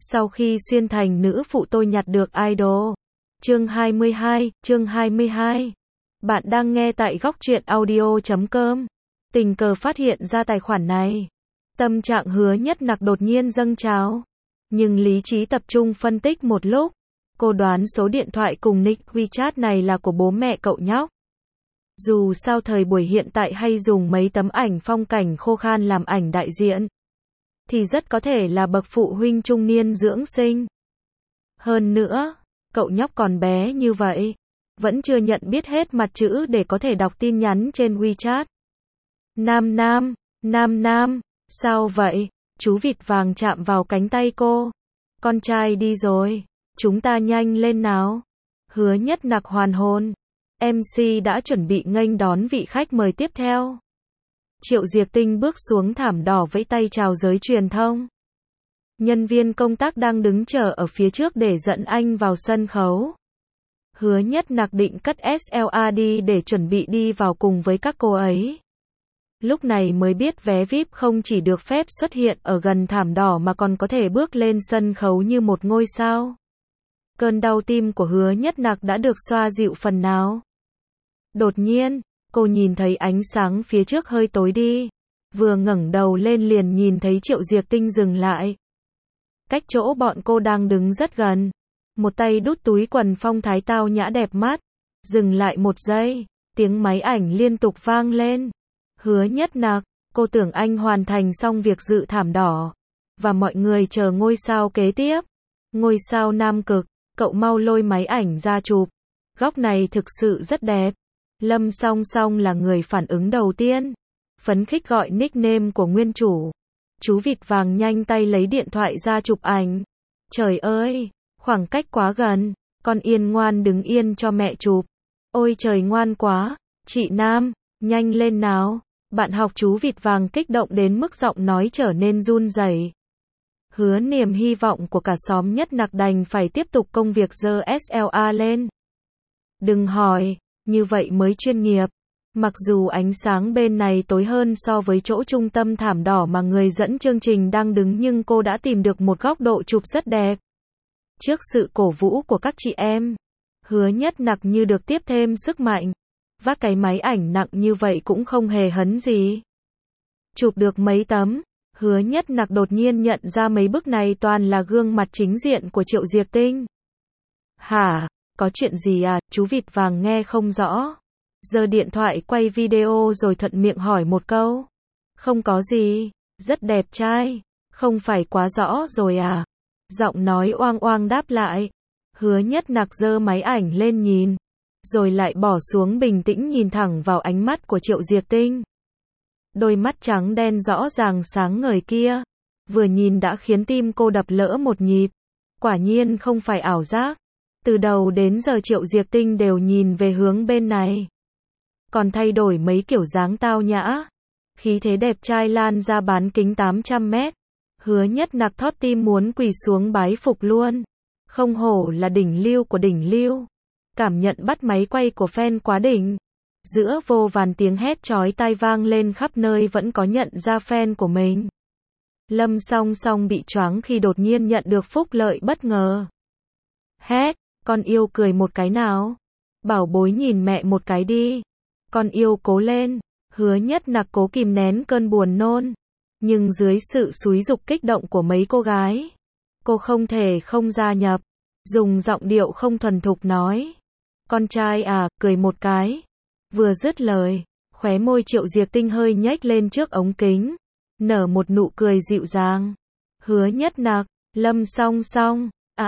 Sau khi xuyên thành nữ phụ tôi nhặt được idol. Chương 22. Bạn đang nghe tại góc truyện audio.com. Tình cờ phát hiện ra tài khoản này. Tâm trạng Hứa Nhất Nặc đột nhiên dâng trào. Nhưng lý trí tập trung phân tích một lúc. Cô đoán số điện thoại cùng nick WeChat này là của bố mẹ cậu nhóc. Dù sao thời buổi hiện tại hay dùng mấy tấm ảnh phong cảnh khô khan làm ảnh đại diện, thì rất có thể là bậc phụ huynh trung niên dưỡng sinh. Hơn nữa, cậu nhóc còn bé như vậy, vẫn chưa nhận biết hết mặt chữ để có thể đọc tin nhắn trên WeChat. Nam, sao vậy? Chú vịt vàng chạm vào cánh tay cô. Con trai đi rồi, chúng ta nhanh lên nào. Hứa Nhất Nặc hoàn hồn. MC đã chuẩn bị nghênh đón vị khách mời tiếp theo. Triệu Diệc Tinh bước xuống thảm đỏ vẫy tay chào giới truyền thông. Nhân viên công tác đang đứng chờ ở phía trước để dẫn anh vào sân khấu. Hứa Nhất Nặc định cất SLR đi để chuẩn bị đi vào cùng với các cô ấy. Lúc này mới biết vé VIP không chỉ được phép xuất hiện ở gần thảm đỏ mà còn có thể bước lên sân khấu như một ngôi sao. Cơn đau tim của Hứa Nhất Nặc đã được xoa dịu phần nào. Đột nhiên, cô nhìn thấy ánh sáng phía trước hơi tối đi. Vừa ngẩng đầu lên liền nhìn thấy Triệu Diệc Tinh dừng lại. Cách chỗ bọn cô đang đứng rất gần. Một tay đút túi quần phong thái tao nhã đẹp mắt. Dừng lại một giây, tiếng máy ảnh liên tục vang lên. Hứa Nhất Nặc, cô tưởng anh hoàn thành xong việc dự thảm đỏ. Và mọi người chờ ngôi sao kế tiếp. Ngôi sao Nam Cực, cậu mau lôi máy ảnh ra chụp. Góc này thực sự rất đẹp. Lâm Song Song là người phản ứng đầu tiên. Phấn khích gọi nickname của nguyên chủ. Chú vịt vàng nhanh tay lấy điện thoại ra chụp ảnh. Trời ơi, khoảng cách quá gần. Con Yên ngoan đứng yên cho mẹ chụp. Ôi trời ngoan quá. Chị Nam, nhanh lên nào. Bạn học chú vịt vàng kích động đến mức giọng nói trở nên run rẩy. Hứa niềm hy vọng của cả xóm Nhất Nặc đành phải tiếp tục công việc giơ SLR lên. Đừng hỏi, như vậy mới chuyên nghiệp. Mặc dù ánh sáng bên này tối hơn so với chỗ trung tâm thảm đỏ mà người dẫn chương trình đang đứng, nhưng cô đã tìm được một góc độ chụp rất đẹp. Trước sự cổ vũ của các chị em, Hứa Nhất Nặc như được tiếp thêm sức mạnh. Vác cái máy ảnh nặng như vậy cũng không hề hấn gì. Chụp được mấy tấm, Hứa Nhất Nặc đột nhiên nhận ra mấy bức này toàn là gương mặt chính diện của Triệu Diệc Tinh. Hả? Có chuyện gì à? Chú vịt vàng nghe không rõ. Giơ điện thoại quay video rồi thuận miệng hỏi một câu. Không có gì, rất đẹp trai. Không phải quá rõ rồi à? Giọng nói oang oang đáp lại. Hứa Nhất Nặc giơ máy ảnh lên nhìn. Rồi lại bỏ xuống, bình tĩnh nhìn thẳng vào ánh mắt của Triệu Diệc Tinh. Đôi mắt trắng đen rõ ràng sáng ngời kia. Vừa nhìn đã khiến tim cô đập lỡ một nhịp. Quả nhiên không phải ảo giác. Từ đầu đến giờ Triệu Diệc Tinh đều nhìn về hướng bên này. Còn thay đổi mấy kiểu dáng tao nhã. Khí thế đẹp trai lan ra bán kính 800 mét. Hứa Nhất Nặc thót tim muốn quỳ xuống bái phục luôn. Không hổ là đỉnh lưu của đỉnh lưu. Cảm nhận bắt máy quay của fan quá đỉnh. Giữa vô vàn tiếng hét chói tai vang lên khắp nơi vẫn có nhận ra fan của mình. Lâm Song Song bị choáng khi đột nhiên nhận được phúc lợi bất ngờ. Hét, con yêu cười một cái nào. Bảo bối nhìn mẹ một cái đi. Con yêu cố lên. Hứa Nhất Nặc cố kìm nén cơn buồn nôn. Nhưng dưới sự xúi giục kích động của mấy cô gái, cô không thể không gia nhập. Dùng giọng điệu không thuần thục nói. Con trai à, cười một cái. Vừa dứt lời, khóe môi Triệu Diệc Tinh hơi nhếch lên trước ống kính. Nở một nụ cười dịu dàng. Hứa Nhất Nặc, Lâm Song Song,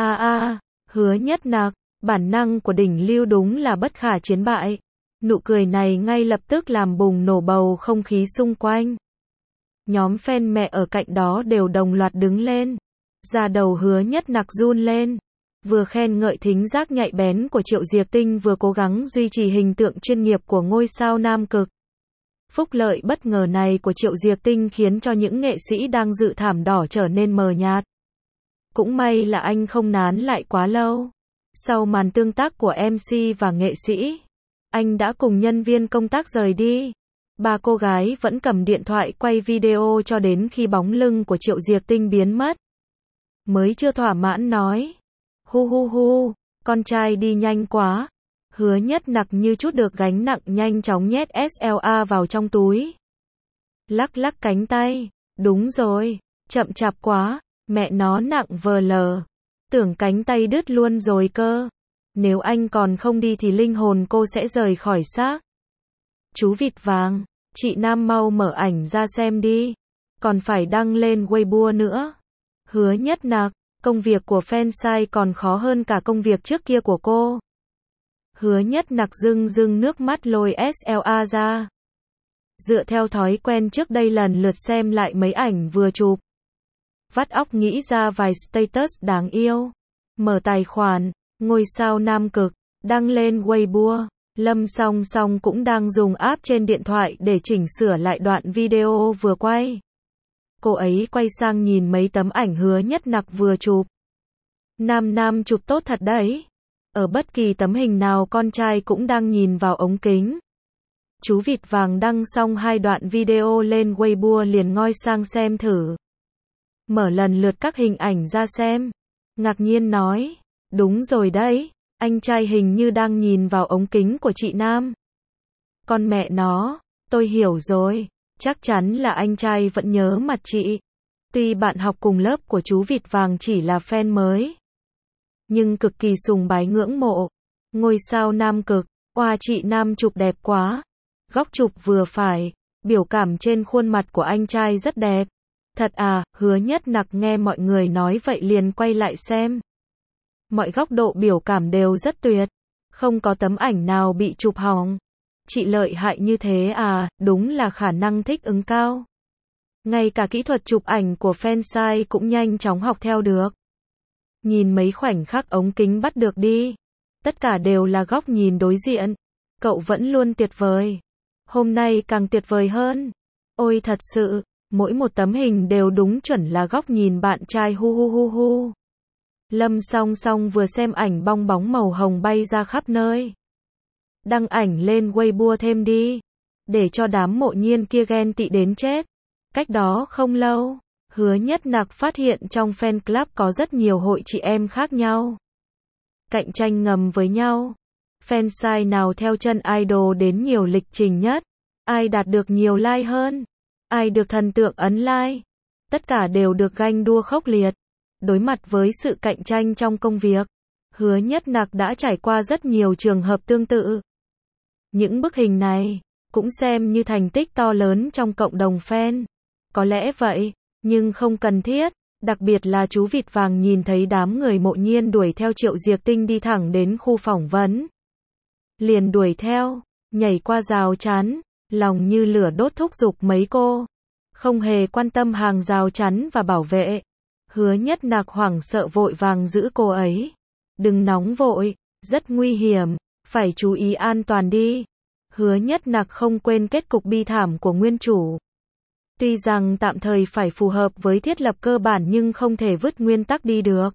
Hứa Nhất Nặc, bản năng của đỉnh lưu đúng là bất khả chiến bại. Nụ cười này ngay lập tức làm bùng nổ bầu không khí xung quanh. Nhóm fan mẹ ở cạnh đó đều đồng loạt đứng lên. Da đầu Hứa Nhất Nặc run lên. Vừa khen ngợi thính giác nhạy bén của Triệu Diệc Tinh, vừa cố gắng duy trì hình tượng chuyên nghiệp của ngôi sao Nam Cực. Phúc lợi bất ngờ này của Triệu Diệc Tinh khiến cho những nghệ sĩ đang dự thảm đỏ trở nên mờ nhạt. Cũng may là anh không nán lại quá lâu. Sau màn tương tác của MC và nghệ sĩ, anh đã cùng nhân viên công tác rời đi. Ba cô gái vẫn cầm điện thoại quay video cho đến khi bóng lưng của Triệu Diệc Tinh biến mất. mới chưa thỏa mãn nói. Hu hu hu, con trai đi nhanh quá. Hứa Nhất Nặc như chút được gánh nặng nhanh chóng nhét SLA vào trong túi. Lắc lắc cánh tay. Đúng rồi, chậm chạp quá, mẹ nó nặng vờ lờ. Tưởng cánh tay đứt luôn rồi cơ. Nếu anh còn không đi thì linh hồn cô sẽ rời khỏi xác. Chú vịt vàng, chị Nam mau mở ảnh ra xem đi. Còn phải đăng lên Weibo nữa. Hứa Nhất Nặc, công việc của fansite còn khó hơn cả công việc trước kia của cô. Hứa Nhất Nặc rưng rưng nước mắt lôi SLA ra. Dựa theo thói quen trước đây lần lượt xem lại mấy ảnh vừa chụp. Vắt óc nghĩ ra vài status đáng yêu. Mở tài khoản, ngôi sao nam cực, đăng lên Weibo. Lâm Song Song cũng đang dùng app trên điện thoại để chỉnh sửa lại đoạn video vừa quay. Cô ấy quay sang nhìn mấy tấm ảnh Hứa Nhất Nặc vừa chụp. Nam chụp tốt thật đấy. Ở bất kỳ tấm hình nào con trai cũng đang nhìn vào ống kính. Chú vịt vàng đăng xong 2 đoạn video lên Weibo liền ngoi sang xem thử. Mở lần lượt các hình ảnh ra xem. Ngạc nhiên nói, đúng rồi đấy, anh trai hình như đang nhìn vào ống kính của chị Nam. Con mẹ nó, tôi hiểu rồi, chắc chắn là anh trai vẫn nhớ mặt chị. Tuy bạn học cùng lớp của chú vịt vàng chỉ là fan mới, nhưng cực kỳ sùng bái ngưỡng mộ. Ngôi sao nam cực, oa chị Nam chụp đẹp quá. Góc chụp vừa phải, biểu cảm trên khuôn mặt của anh trai rất đẹp. Thật à, Hứa Nhất Nặc nghe mọi người nói vậy liền quay lại xem. Mọi góc độ biểu cảm đều rất tuyệt. Không có tấm ảnh nào bị chụp hỏng. Chị lợi hại như thế à, đúng là khả năng thích ứng cao. Ngay cả kỹ thuật chụp ảnh của fansite cũng nhanh chóng học theo được. Nhìn mấy khoảnh khắc ống kính bắt được đi. Tất cả đều là góc nhìn đối diện. Cậu vẫn luôn tuyệt vời. Hôm nay càng tuyệt vời hơn. Ôi thật sự, mỗi một tấm hình đều đúng chuẩn là góc nhìn bạn trai hu hu hu hu. Lâm Song Song vừa xem ảnh bong bóng màu hồng bay ra khắp nơi. Đăng ảnh lên Weibo thêm đi. Để cho đám mộ nhiên kia ghen tị đến chết. Cách đó không lâu, Hứa Nhất Nặc phát hiện trong fan club có rất nhiều hội chị em khác nhau. Cạnh tranh ngầm với nhau. Fansite nào theo chân idol đến nhiều lịch trình nhất. Ai đạt được nhiều like hơn. Ai được thần tượng ấn like. Tất cả đều được ganh đua khốc liệt. Đối mặt với sự cạnh tranh trong công việc, Hứa Nhất Nặc đã trải qua rất nhiều trường hợp tương tự. Những bức hình này cũng xem như thành tích to lớn trong cộng đồng fan. Có lẽ vậy, nhưng không cần thiết. Đặc biệt là chú vịt vàng nhìn thấy đám người mộ nhiên đuổi theo Triệu Diệc Tinh đi thẳng đến khu phỏng vấn. Liền đuổi theo, nhảy qua rào chắn, lòng như lửa đốt thúc giục mấy cô. Không hề quan tâm hàng rào chắn và bảo vệ. Hứa Nhất Nặc hoảng sợ vội vàng giữ cô ấy. Đừng nóng vội, rất nguy hiểm, phải chú ý an toàn đi. Hứa Nhất Nặc không quên kết cục bi thảm của nguyên chủ. Tuy rằng tạm thời phải phù hợp với thiết lập cơ bản nhưng không thể vứt nguyên tắc đi được.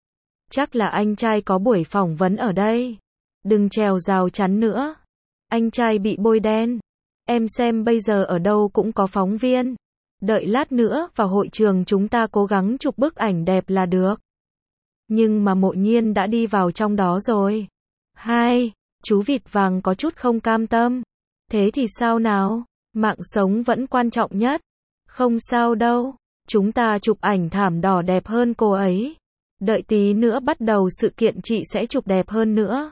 Chắc là anh trai có buổi phỏng vấn ở đây. Đừng trèo rào chắn nữa. Anh trai bị bôi đen. Em xem bây giờ ở đâu cũng có phóng viên. Đợi lát nữa vào hội trường chúng ta cố gắng chụp bức ảnh đẹp là được. Nhưng mà mộ nhiên đã đi vào trong đó rồi. Hai, chú vịt vàng có chút không cam tâm. Thế thì sao nào? Mạng sống vẫn quan trọng nhất. Không sao đâu. Chúng ta chụp ảnh thảm đỏ đẹp hơn cô ấy. Đợi tí nữa bắt đầu sự kiện chị sẽ chụp đẹp hơn nữa.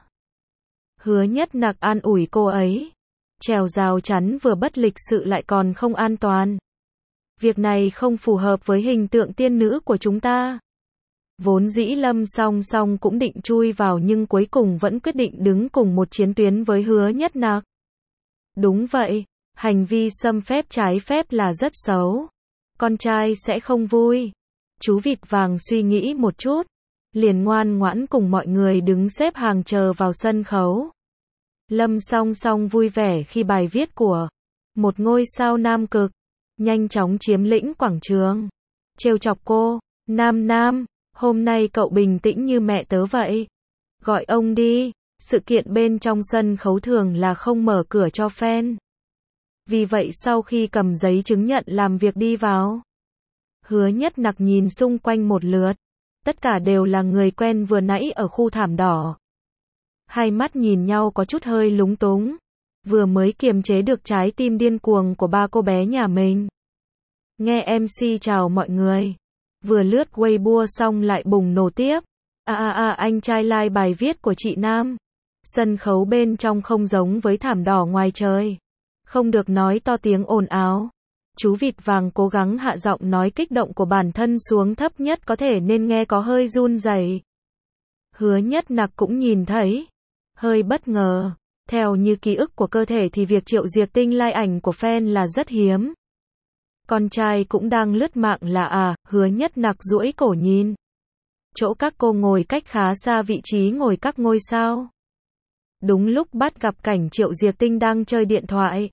Hứa Nhất Nặc an ủi cô ấy. Trèo rào chắn vừa bất lịch sự lại còn không an toàn. Việc này không phù hợp với hình tượng tiên nữ của chúng ta. Vốn dĩ Lâm Song Song cũng định chui vào nhưng cuối cùng vẫn quyết định đứng cùng một chiến tuyến với Hứa Nhất Nặc. Đúng vậy, hành vi xâm phép trái phép là rất xấu. Con trai sẽ không vui. Chú vịt vàng suy nghĩ một chút, liền ngoan ngoãn cùng mọi người đứng xếp hàng chờ vào sân khấu. Lâm Song Song vui vẻ khi bài viết của một ngôi sao nam cực nhanh chóng chiếm lĩnh quảng trường. Trêu chọc cô, Nam, hôm nay cậu bình tĩnh như mẹ tớ vậy. Gọi ông đi, sự kiện bên trong sân khấu thường là không mở cửa cho fan. Vì vậy sau khi cầm giấy chứng nhận làm việc đi vào, Hứa Nhất Nặc nhìn xung quanh một lượt, Tất cả đều là người quen vừa nãy ở khu thảm đỏ. Hai mắt nhìn nhau có chút hơi lúng túng. Vừa mới kiềm chế được trái tim điên cuồng của ba cô bé nhà mình. Nghe MC chào mọi người. Vừa lướt Weibo xong lại bùng nổ tiếp. Anh trai like bài viết của chị Nam. Sân khấu bên trong không giống với thảm đỏ ngoài trời. Không được nói to tiếng ồn ào. Chú vịt vàng cố gắng hạ giọng nói kích động của bản thân xuống thấp nhất có thể nên nghe có hơi run rẩy. Hứa Nhất Nặc cũng nhìn thấy. Hơi bất ngờ. Theo như ký ức của cơ thể thì việc Triệu Diệc Tinh like ảnh của fan là rất hiếm. Con trai cũng đang lướt mạng là Hứa Nhất Nặc duỗi cổ nhìn. Chỗ các cô ngồi cách khá xa vị trí ngồi các ngôi sao. Đúng lúc bắt gặp cảnh Triệu Diệc Tinh đang chơi điện thoại.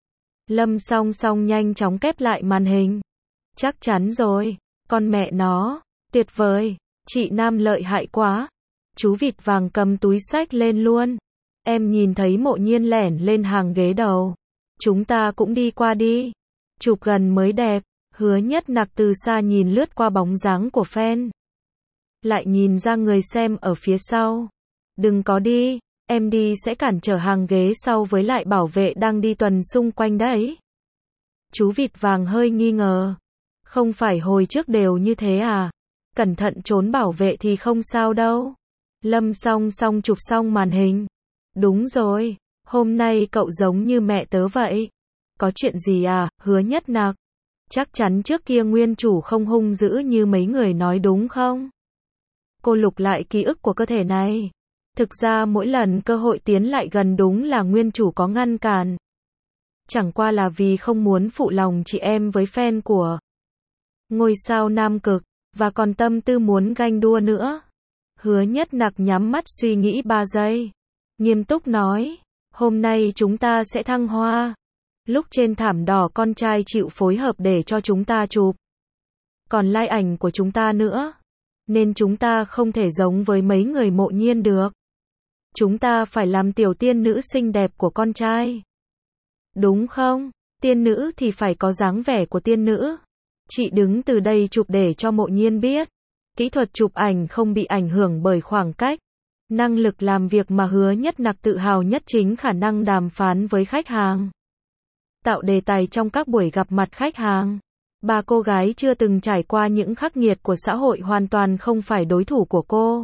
Lâm Song Song nhanh chóng kép lại màn hình. Chắc chắn rồi, con mẹ nó, tuyệt vời, chị Nam lợi hại quá. Chú vịt vàng cầm túi xách lên luôn. Em nhìn thấy Mộ Nhiên lẻn lên hàng ghế đầu. Chúng ta cũng đi qua đi. Chụp gần mới đẹp. Hứa Nhất Nặc từ xa nhìn lướt qua bóng dáng của fan. Lại nhìn ra người xem ở phía sau. Đừng có đi, em đi sẽ cản trở hàng ghế sau với lại bảo vệ đang đi tuần xung quanh đấy. Chú vịt vàng hơi nghi ngờ. Không phải hồi trước đều như thế à? Cẩn thận trốn bảo vệ thì không sao đâu. Lâm Song Song chụp xong màn hình. Đúng rồi, hôm nay cậu giống như mẹ tớ vậy. Có chuyện gì à, Hứa Nhất Nặc? Chắc chắn trước kia nguyên chủ không hung dữ như mấy người nói đúng không? Cô lục lại ký ức của cơ thể này. Thực ra mỗi lần cơ hội tiến lại gần đúng là nguyên chủ có ngăn cản. Chẳng qua là vì không muốn phụ lòng chị em với fan của ngôi sao Nam Cực, và còn tâm tư muốn ganh đua nữa. Hứa Nhất Nặc nhắm mắt suy nghĩ 3 giây. Nghiêm túc nói, hôm nay chúng ta sẽ thăng hoa. Lúc trên thảm đỏ con trai chịu phối hợp để cho chúng ta chụp. Còn like ảnh của chúng ta nữa. Nên chúng ta không thể giống với mấy người Mộ Nhiên được. Chúng ta phải làm tiểu tiên nữ xinh đẹp của con trai. Đúng không? Tiên nữ thì phải có dáng vẻ của tiên nữ. Chị đứng từ đây chụp để cho Mộ Nhiên biết. Kỹ thuật chụp ảnh không bị ảnh hưởng bởi khoảng cách. Năng lực làm việc mà Hứa Nhất Nặc tự hào nhất chính khả năng đàm phán với khách hàng. Tạo đề tài trong các buổi gặp mặt khách hàng. Ba cô gái chưa từng trải qua những khắc nghiệt của xã hội hoàn toàn không phải đối thủ của cô.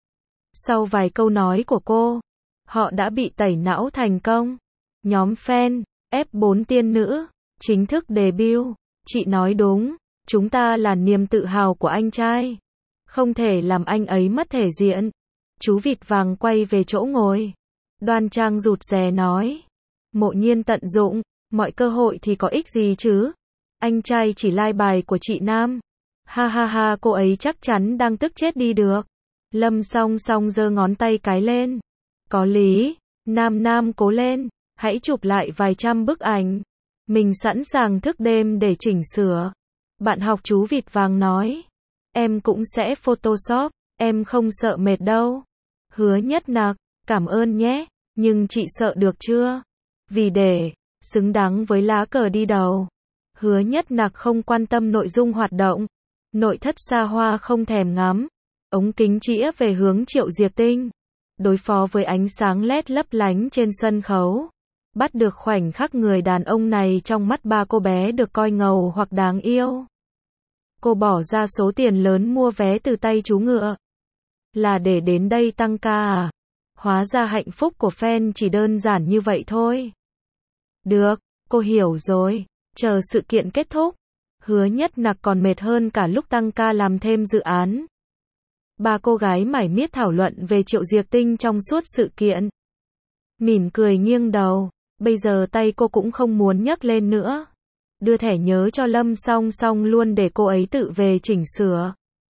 Sau vài câu nói của cô, họ đã bị tẩy não thành công. Nhóm fan, F4 tiên nữ, chính thức debut. Chị nói đúng, chúng ta là niềm tự hào của anh trai. Không thể làm anh ấy mất thể diện. Chú vịt vàng quay về chỗ ngồi. Đoan trang rụt rè nói. Mộ Nhiên tận dụng, mọi cơ hội thì có ích gì chứ. Anh trai chỉ like bài của chị Nam. Ha ha ha, cô ấy chắc chắn đang tức chết đi được. Lâm Song Song giơ ngón tay cái lên. Có lý, Nam cố lên, hãy chụp lại vài trăm bức ảnh. Mình sẵn sàng thức đêm để chỉnh sửa. Bạn học chú vịt vàng nói. Em cũng sẽ Photoshop, em không sợ mệt đâu. Hứa Nhất Nặc, cảm ơn nhé, nhưng chị sợ được chưa? Vì để xứng đáng với lá cờ đi đầu. Hứa Nhất Nặc không quan tâm nội dung hoạt động. Nội thất xa hoa không thèm ngắm. Ống kính chĩa về hướng Triệu Diệc Tinh. Đối phó với ánh sáng LED lấp lánh trên sân khấu. Bắt được khoảnh khắc người đàn ông này trong mắt ba cô bé được coi ngầu hoặc đáng yêu. Cô bỏ ra số tiền lớn mua vé từ tay chú ngựa. Là để đến đây tăng ca à? Hóa ra hạnh phúc của fan chỉ đơn giản như vậy thôi. Được, cô hiểu rồi. Chờ sự kiện kết thúc. Hứa Nhất Nặc còn mệt hơn cả lúc tăng ca làm thêm dự án. Ba cô gái mải miết thảo luận về Triệu Diệc Tinh trong suốt sự kiện. Mỉm cười nghiêng đầu. Bây giờ tay cô cũng không muốn nhấc lên nữa. Đưa thẻ nhớ cho Lâm Song Song luôn để cô ấy tự về chỉnh sửa.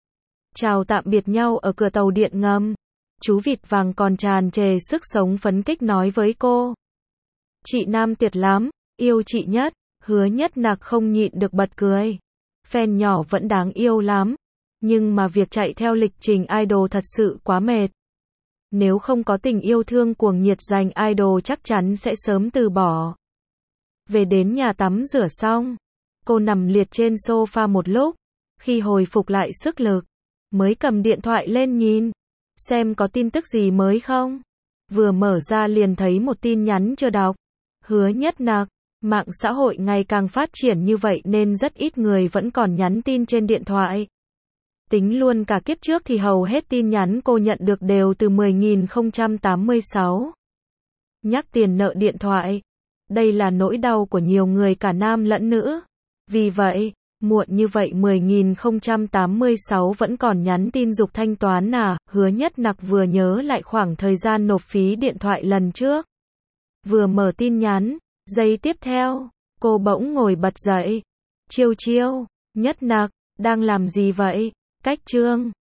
Chào tạm biệt nhau ở cửa tàu điện ngầm. Chú vịt vàng còn tràn trề sức sống phấn khích nói với cô. Chị Nam tuyệt lắm, yêu chị nhất. Hứa Nhất Nặc không nhịn được bật cười. Fan nhỏ vẫn đáng yêu lắm. Nhưng mà việc chạy theo lịch trình idol thật sự quá mệt. Nếu không có tình yêu thương cuồng nhiệt dành idol chắc chắn sẽ sớm từ bỏ. Về đến nhà tắm rửa xong, cô nằm liệt trên sofa một lúc. Khi hồi phục lại sức lực, mới cầm điện thoại lên nhìn, xem có tin tức gì mới không. Vừa mở ra liền thấy một tin nhắn chưa đọc. Hứa Nhất Nặc, mạng xã hội ngày càng phát triển như vậy nên rất ít người vẫn còn nhắn tin trên điện thoại. Tính luôn cả kiếp trước thì hầu hết tin nhắn cô nhận được đều từ 10.086. Nhắc tiền nợ điện thoại. Đây là nỗi đau của nhiều người cả nam lẫn nữ. Vì vậy, muộn như vậy 10.086 vẫn còn nhắn tin giục thanh toán à, Hứa Nhất Nặc vừa nhớ lại khoảng thời gian nộp phí điện thoại lần trước. Vừa mở tin nhắn, giây tiếp theo, cô bỗng ngồi bật dậy. Chiêu chiêu, Nhất Nặc, đang làm gì vậy? Cách chương